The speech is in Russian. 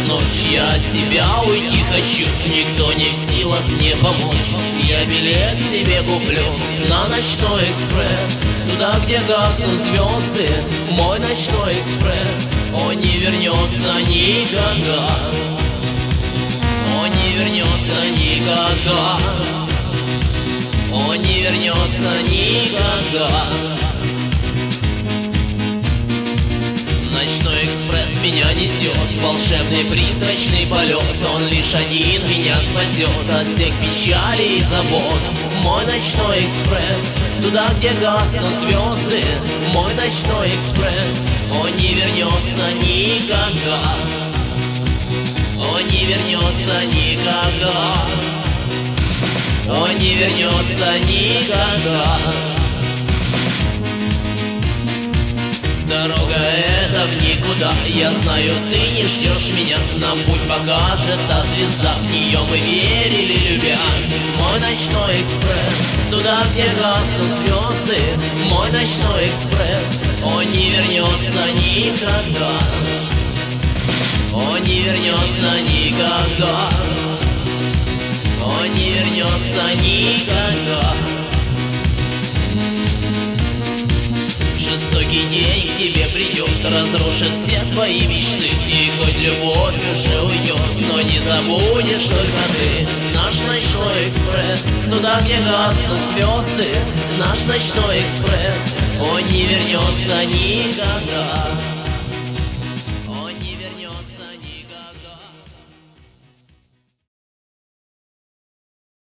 ночь, я от себя уйти хочу, никто не в силах мне помочь. Я билет себе куплю на ночной экспресс, туда, где гаснут звезды, мой ночной экспресс. Он не вернется никогда, он не вернется никогда, он не вернется никогда. Ночной экспресс меня несет в волшебный призрачный полет. Он лишь один меня спасет от всех печалей и забот. Мой ночной экспресс, туда, где гаснут звезды, мой ночной экспресс. Он не вернется никогда, он не вернется никогда, он не вернется никогда. Дорога эта в никуда, я знаю, ты не ждешь меня. Нам путь покажет та звезда, в нее мы верили, любя. Мой ночной экспресс, туда, где гаснут звезды, мой ночной экспресс. Он не вернется никогда, он не вернется никогда, он не вернется никогда. Жестокий день к тебе придет, разрушит все твои мечты. И хоть любовь уже уйдет, но не забудешь только ты. Наш ночной экспресс, туда, где гаснут звезды, наш ночной экспресс. Он не вернется никогда.